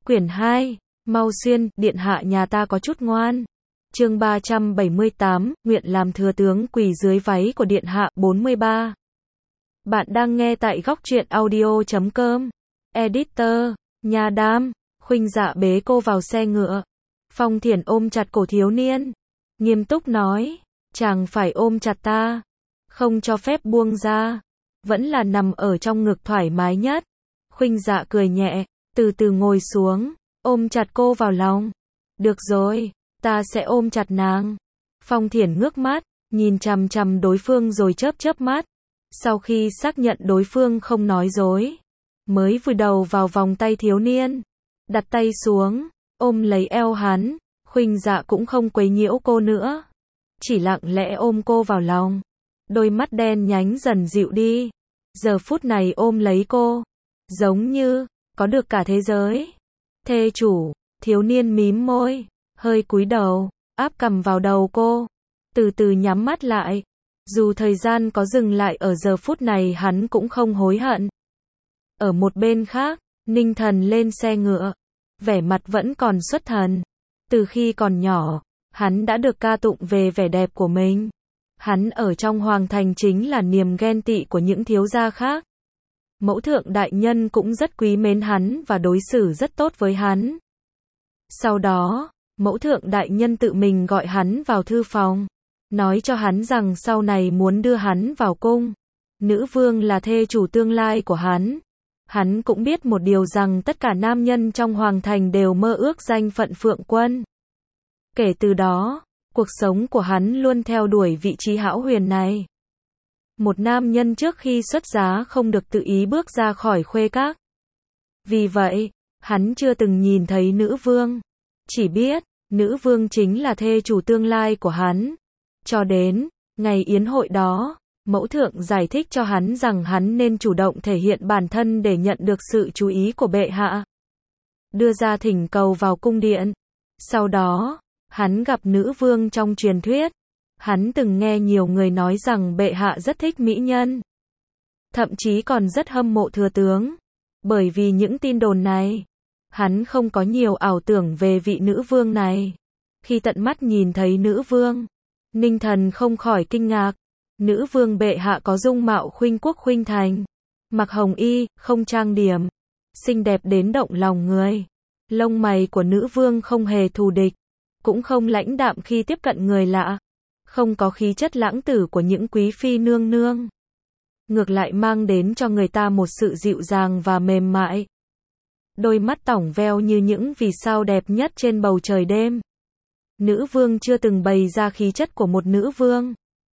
Quyển 2, Mau Xuyên, điện hạ nhà ta có chút ngoan. Chương 378, nguyện làm thừa tướng quỳ dưới váy của điện hạ. 43. Bạn đang nghe tại góc truyện audio.com. Editor, Nhà Đam. Khuynh Dạ bế cô vào xe ngựa. Phong Thiển ôm chặt cổ thiếu niên, nghiêm túc nói, chàng phải ôm chặt ta, không cho phép buông ra, vẫn là nằm ở trong ngực thoải mái nhất. Khuynh Dạ cười nhẹ, từ từ ngồi xuống, ôm chặt cô vào lòng. Được rồi, ta sẽ ôm chặt nàng. Phong Thiển ngước mắt, nhìn chằm chằm đối phương rồi chớp chớp mắt. Sau khi xác nhận đối phương không nói dối, mới vùi đầu vào vòng tay thiếu niên, đặt tay xuống, ôm lấy eo hắn. Khuynh Dạ cũng không quấy nhiễu cô nữa, chỉ lặng lẽ ôm cô vào lòng. Đôi mắt đen nhánh dần dịu đi. Giờ phút này ôm lấy cô, giống như có được cả thế giới. Thê chủ, thiếu niên mím môi, hơi cúi đầu, áp cằm vào đầu cô, từ từ nhắm mắt lại. Dù thời gian có dừng lại ở giờ phút này hắn cũng không hối hận. Ở một bên khác, Ninh Thần lên xe ngựa, vẻ mặt vẫn còn xuất thần. Từ khi còn nhỏ, hắn đã được ca tụng về vẻ đẹp của mình. Hắn ở trong hoàng thành chính là niềm ghen tị của những thiếu gia khác. Mẫu thượng đại nhân cũng rất quý mến hắn và đối xử rất tốt với hắn. Sau đó, mẫu thượng đại nhân tự mình gọi hắn vào thư phòng, nói cho hắn rằng sau này muốn đưa hắn vào cung. Nữ vương là thê chủ tương lai của hắn. Hắn cũng biết một điều rằng tất cả nam nhân trong hoàng thành đều mơ ước danh phận Phượng Quân. Kể từ đó, cuộc sống của hắn luôn theo đuổi vị trí hão huyền này. Một nam nhân trước khi xuất giá không được tự ý bước ra khỏi khuê các. Vì vậy, hắn chưa từng nhìn thấy nữ vương. Chỉ biết, nữ vương chính là thê chủ tương lai của hắn. Cho đến ngày yến hội đó, mẫu thượng giải thích cho hắn rằng hắn nên chủ động thể hiện bản thân để nhận được sự chú ý của bệ hạ. Đưa ra thỉnh cầu vào cung điện. Sau đó, hắn gặp nữ vương trong truyền thuyết. Hắn từng nghe nhiều người nói rằng bệ hạ rất thích mỹ nhân. Thậm chí còn rất hâm mộ thừa tướng. Bởi vì những tin đồn này, hắn không có nhiều ảo tưởng về vị nữ vương này. Khi tận mắt nhìn thấy nữ vương, Ninh Thần không khỏi kinh ngạc. Nữ vương bệ hạ có dung mạo khuynh quốc khuynh thành, mặc hồng y, không trang điểm, xinh đẹp đến động lòng người. Lông mày của nữ vương không hề thù địch, cũng không lãnh đạm khi tiếp cận người lạ, không có khí chất lãng tử của những quý phi nương nương. Ngược lại mang đến cho người ta một sự dịu dàng và mềm mại. Đôi mắt tỏng veo như những vì sao đẹp nhất trên bầu trời đêm. Nữ vương chưa từng bày ra khí chất của một nữ vương,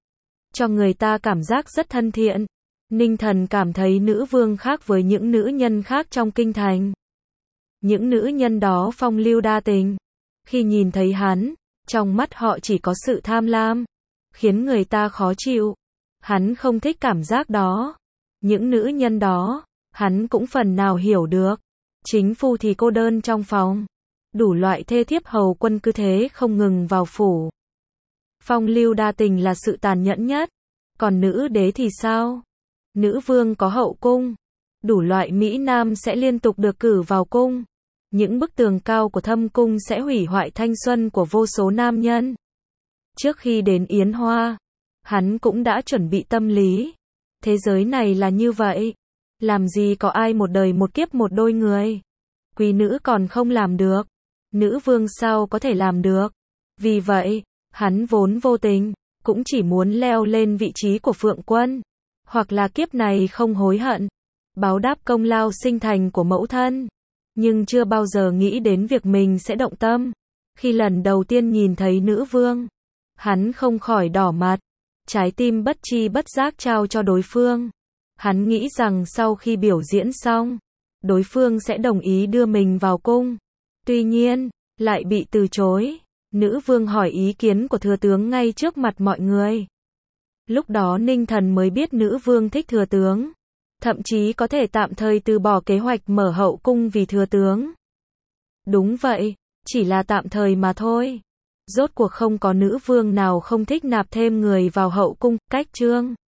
cho người ta cảm giác rất thân thiện. Ninh Thần cảm thấy nữ vương khác với những nữ nhân khác trong kinh thành. Những nữ nhân đó phong lưu đa tình. Khi nhìn thấy hắn, trong mắt họ chỉ có sự tham lam, khiến người ta khó chịu. Hắn không thích cảm giác đó. Những nữ nhân đó, hắn cũng phần nào hiểu được. Chính phu thì cô đơn trong phòng. Đủ loại thê thiếp hầu quân cứ thế không ngừng vào phủ. Phong lưu đa tình là sự tàn nhẫn nhất. Còn nữ đế thì sao? Nữ vương có hậu cung. Đủ loại mỹ nam sẽ liên tục được cử vào cung. Những bức tường cao của thâm cung sẽ hủy hoại thanh xuân của vô số nam nhân. Trước khi đến yến hoa, hắn cũng đã chuẩn bị tâm lý. Thế giới này là như vậy. Làm gì có ai một đời một kiếp một đôi người. Quý nữ còn không làm được. Nữ vương sao có thể làm được. Vì vậy, hắn vốn vô tình, cũng chỉ muốn leo lên vị trí của Phượng Quân. Hoặc là kiếp này không hối hận, báo đáp công lao sinh thành của mẫu thân. Nhưng chưa bao giờ nghĩ đến việc mình sẽ động tâm. Khi lần đầu tiên nhìn thấy nữ vương, hắn không khỏi đỏ mặt. Trái tim bất chi bất giác trao cho đối phương. Hắn nghĩ rằng sau khi biểu diễn xong, đối phương sẽ đồng ý đưa mình vào cung. Tuy nhiên, lại bị từ chối. Nữ vương hỏi ý kiến của thừa tướng ngay trước mặt mọi người. Lúc đó Ninh Thần mới biết nữ vương thích thừa tướng. Thậm chí có thể tạm thời từ bỏ kế hoạch mở hậu cung vì thừa tướng. Đúng vậy, chỉ là tạm thời mà thôi. Rốt cuộc không có nữ vương nào không thích nạp thêm người vào hậu cung. Cách chương